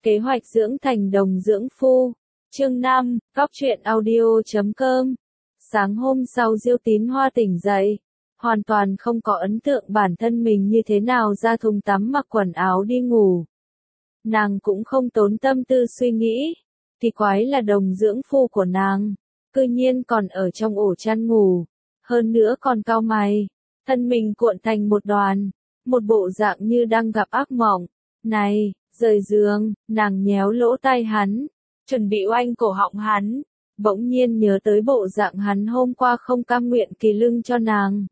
Kế hoạch dưỡng thành đồng dưỡng phu. Chương 5, Cóc truyện audio.com. Sáng hôm sau Diêu Tín Hoa tỉnh dậy, hoàn toàn không có ấn tượng bản thân mình như thế nào ra thùng tắm mặc quần áo đi ngủ. Nàng cũng không tốn tâm tư suy nghĩ, thì quái là đồng dưỡng phu của nàng, cư nhiên còn ở trong ổ chăn ngủ, hơn nữa còn cau mày, thân mình cuộn thành một đoàn, một bộ dạng như đang gặp ác mộng. Này, rời giường, nàng nhéo lỗ tai hắn, chuẩn bị oanh cổ họng hắn, bỗng nhiên nhớ tới bộ dạng hắn hôm qua không cam nguyện kỳ lưng cho nàng.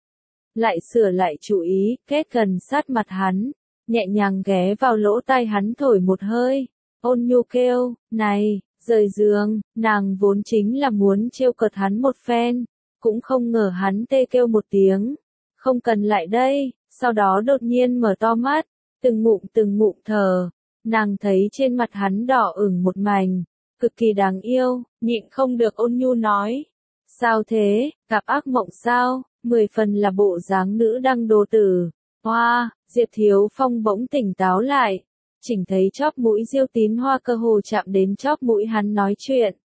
Lại sửa lại chú ý, kết gần sát mặt hắn, nhẹ nhàng ghé vào lỗ tai hắn thổi một hơi, ôn nhu kêu, này, rời giường, nàng vốn chính là muốn trêu cợt hắn một phen, cũng không ngờ hắn tê kêu một tiếng, không cần lại đây, sau đó đột nhiên mở to mắt, từng ngụm thở, nàng thấy trên mặt hắn đỏ ửng một mảnh, cực kỳ đáng yêu, nhịn không được ôn nhu nói, sao thế, gặp ác mộng sao, 10 phần là bộ dáng nữ đăng đồ tử. Hoa, Diệp Thiếu Phong bỗng tỉnh táo lại, chỉnh thấy chóp mũi Diêu Tín Hoa cơ hồ chạm đến chóp mũi hắn nói chuyện.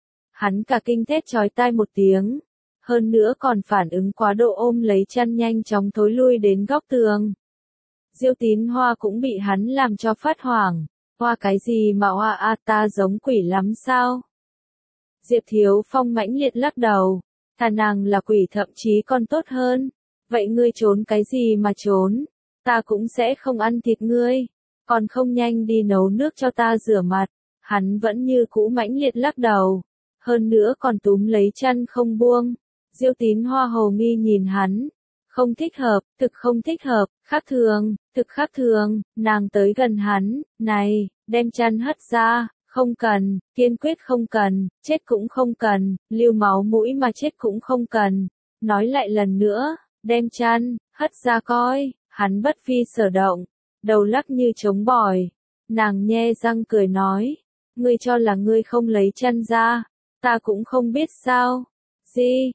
Hắn cả kinh thét chói tai một tiếng, hơn nữa còn phản ứng quá độ ôm lấy chăn nhanh chóng thối lui đến góc tường. Diêu Tín Hoa cũng bị hắn làm cho phát hoảng, hoa cái gì mà hoa a ta giống quỷ lắm sao? Diệp Thiếu Phong mãnh liệt lắc đầu, thà nàng là quỷ thậm chí còn tốt hơn. Vậy ngươi trốn cái gì mà trốn? Ta cũng sẽ không ăn thịt ngươi. Còn không nhanh đi nấu nước cho ta rửa mặt. Hắn vẫn như cũ mãnh liệt lắc đầu. Hơn nữa còn túm lấy chăn không buông. Diêu Tín Hoa hồ nghi nhìn hắn. Không thích hợp, thực không thích hợp, khác thường, thực khác thường. Nàng tới gần hắn, này, đem chăn hất ra. Không cần, kiên quyết không cần, chết cũng không cần, lưu máu mũi mà chết cũng không cần. Nói lại lần nữa, đem chăn, hất ra coi, hắn bất phi sở động, đầu lắc như trống bỏi. Nàng nhe răng cười nói, ngươi cho là ngươi không lấy chăn ra, ta cũng không biết sao. Gì,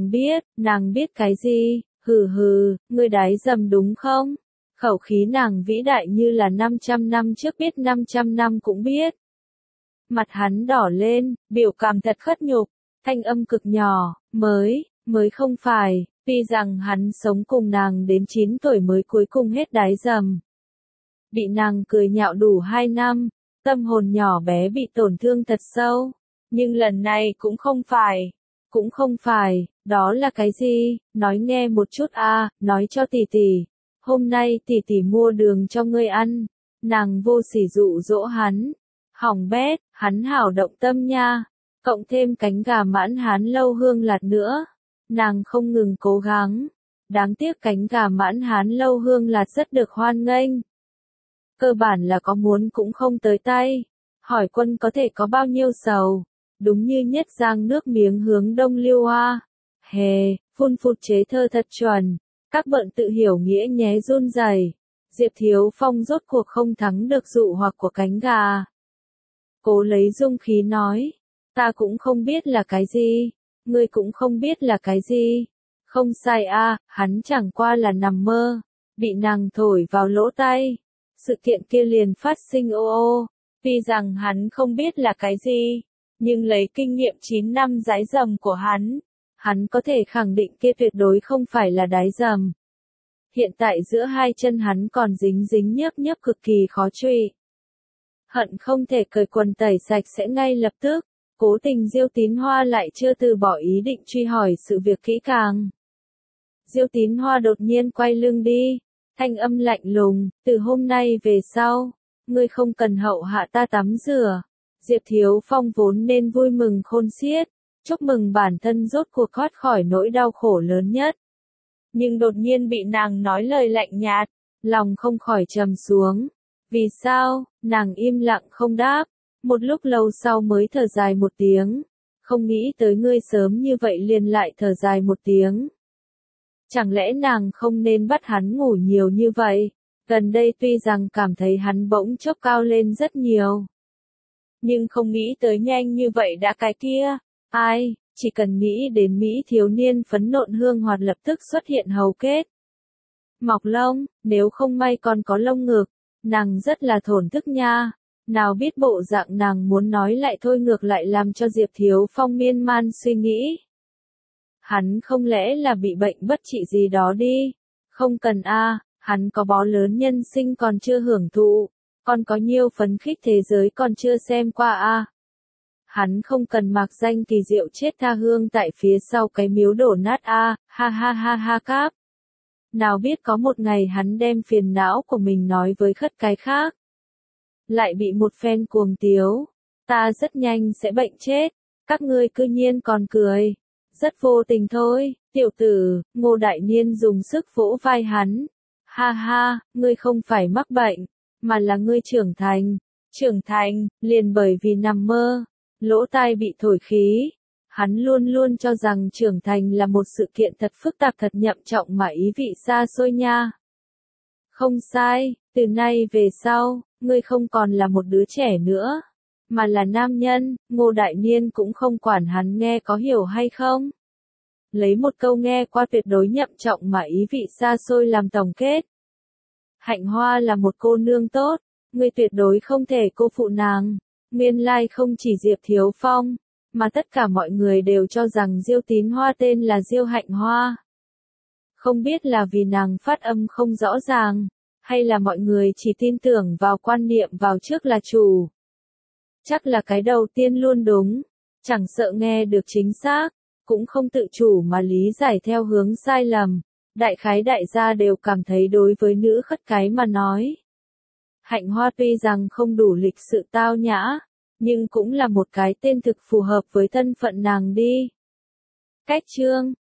nàng biết cái gì, hừ hừ, ngươi đái dầm đúng không? Khẩu khí nàng vĩ đại như là 500 năm trước biết 500 năm cũng biết. Mặt hắn đỏ lên, biểu cảm thật khất nhục, thanh âm cực nhỏ, mới không phải, tuy rằng hắn sống cùng nàng đến 9 tuổi mới cuối cùng hết đái dầm. Bị nàng cười nhạo đủ 2 năm, tâm hồn nhỏ bé bị tổn thương thật sâu, nhưng lần này cũng không phải, đó là cái gì, nói nghe một chút a, nói cho tỷ tỷ, hôm nay tỷ tỷ mua đường cho ngươi ăn, nàng vô sỉ dụ dỗ hắn. Hỏng bét, hắn hảo động tâm nha, cộng thêm cánh gà mãn hán lâu hương lạt nữa, nàng không ngừng cố gắng, đáng tiếc cánh gà mãn hán lâu hương lạt rất được hoan nghênh. Cơ bản là có muốn cũng không tới tay, hỏi Quân có thể có bao nhiêu sầu, đúng như nhất giang nước miếng hướng đông lưu hoa, hề, phun phụt chế thơ thật chuẩn, các bận tự hiểu nghĩa nhé run rẩy. Diệp Thiếu Phong rốt cuộc không thắng được dụ hoặc của cánh gà. Cố lấy dung khí nói, ta cũng không biết là cái gì, ngươi cũng không biết là cái gì. Không sai a, hắn chẳng qua là nằm mơ, bị nàng thổi vào lỗ tai. Sự kiện kia liền phát sinh ô ô, tuy rằng hắn không biết là cái gì, nhưng lấy kinh nghiệm 9 năm đái dầm của hắn có thể khẳng định kia tuyệt đối không phải là đái dầm. Hiện tại giữa hai chân hắn còn dính nhớp cực kỳ khó chịu. Hận không thể cởi quần tẩy sạch sẽ ngay lập tức, cố tình Diêu Tín Hoa lại chưa từ bỏ ý định truy hỏi sự việc kỹ càng. Diêu Tín Hoa đột nhiên quay lưng đi, thanh âm lạnh lùng, từ hôm nay về sau, ngươi không cần hậu hạ ta tắm rửa. Diệp Thiếu Phong vốn nên vui mừng khôn xiết, chúc mừng bản thân rốt cuộc thoát khỏi nỗi đau khổ lớn nhất. Nhưng đột nhiên bị nàng nói lời lạnh nhạt, lòng không khỏi trầm xuống. Vì sao, nàng im lặng không đáp, một lúc lâu sau mới thở dài một tiếng, không nghĩ tới ngươi sớm như vậy liền lại thở dài một tiếng. Chẳng lẽ nàng không nên bắt hắn ngủ nhiều như vậy, gần đây tuy rằng cảm thấy hắn bỗng chốc cao lên rất nhiều. Nhưng không nghĩ tới nhanh như vậy đã cái kia, ai, chỉ cần nghĩ đến Mỹ thiếu niên phấn nộn hương hoạt lập tức xuất hiện hầu kết. Mọc lông, nếu không may còn có lông ngực. Nàng rất là thổn thức nha, Nào biết bộ dạng nàng muốn nói lại thôi ngược lại làm cho Diệp Thiếu Phong miên man suy nghĩ. Hắn không lẽ là bị bệnh bất trị gì đó đi? Không cần a, hắn có bó lớn nhân sinh còn chưa hưởng thụ, còn có nhiều phấn khích thế giới còn chưa xem qua a. Hắn không cần mạc danh kỳ diệu chết tha hương tại phía sau cái miếu đổ nát a, ha ha ha ha cáp. Nào biết có một ngày hắn đem phiền não của mình nói với khất cái khác. Lại bị một phen cuồng tiếu. Ta rất nhanh sẽ bệnh chết, các ngươi cư nhiên còn cười. Rất vô tình thôi, tiểu tử, Ngô Đại Niên dùng sức vỗ vai hắn. Ha ha, ngươi không phải mắc bệnh, mà là ngươi trưởng thành. Trưởng thành, liền bởi vì nằm mơ, lỗ tai bị thổi khí. Hắn luôn luôn cho rằng trưởng thành là một sự kiện thật phức tạp thật nhậm trọng mà ý vị xa xôi nha. Không sai, từ nay về sau, ngươi không còn là một đứa trẻ nữa, mà là nam nhân. Ngô Đại Niên cũng không quản hắn nghe có hiểu hay không. Lấy một câu nghe qua tuyệt đối nhậm trọng mà ý vị xa xôi làm tổng kết. Hạnh Hoa là một cô nương tốt, ngươi tuyệt đối không thể cô phụ nàng. Nguyên lai không chỉ Diệp Thiếu Phong, mà tất cả mọi người đều cho rằng Diêu Tín Hoa tên là Diêu Hạnh Hoa. Không biết là vì nàng phát âm không rõ ràng, hay là mọi người chỉ tin tưởng vào quan niệm vào trước là chủ. Chắc là cái đầu tiên luôn đúng, chẳng sợ nghe được chính xác, cũng không tự chủ mà lý giải theo hướng sai lầm. Đại khái đại gia đều cảm thấy đối với nữ khất cái mà nói. Hạnh Hoa tuy rằng không đủ lịch sự tao nhã, nhưng cũng là một cái tên thực phù hợp với thân phận nàng đi. Cách chương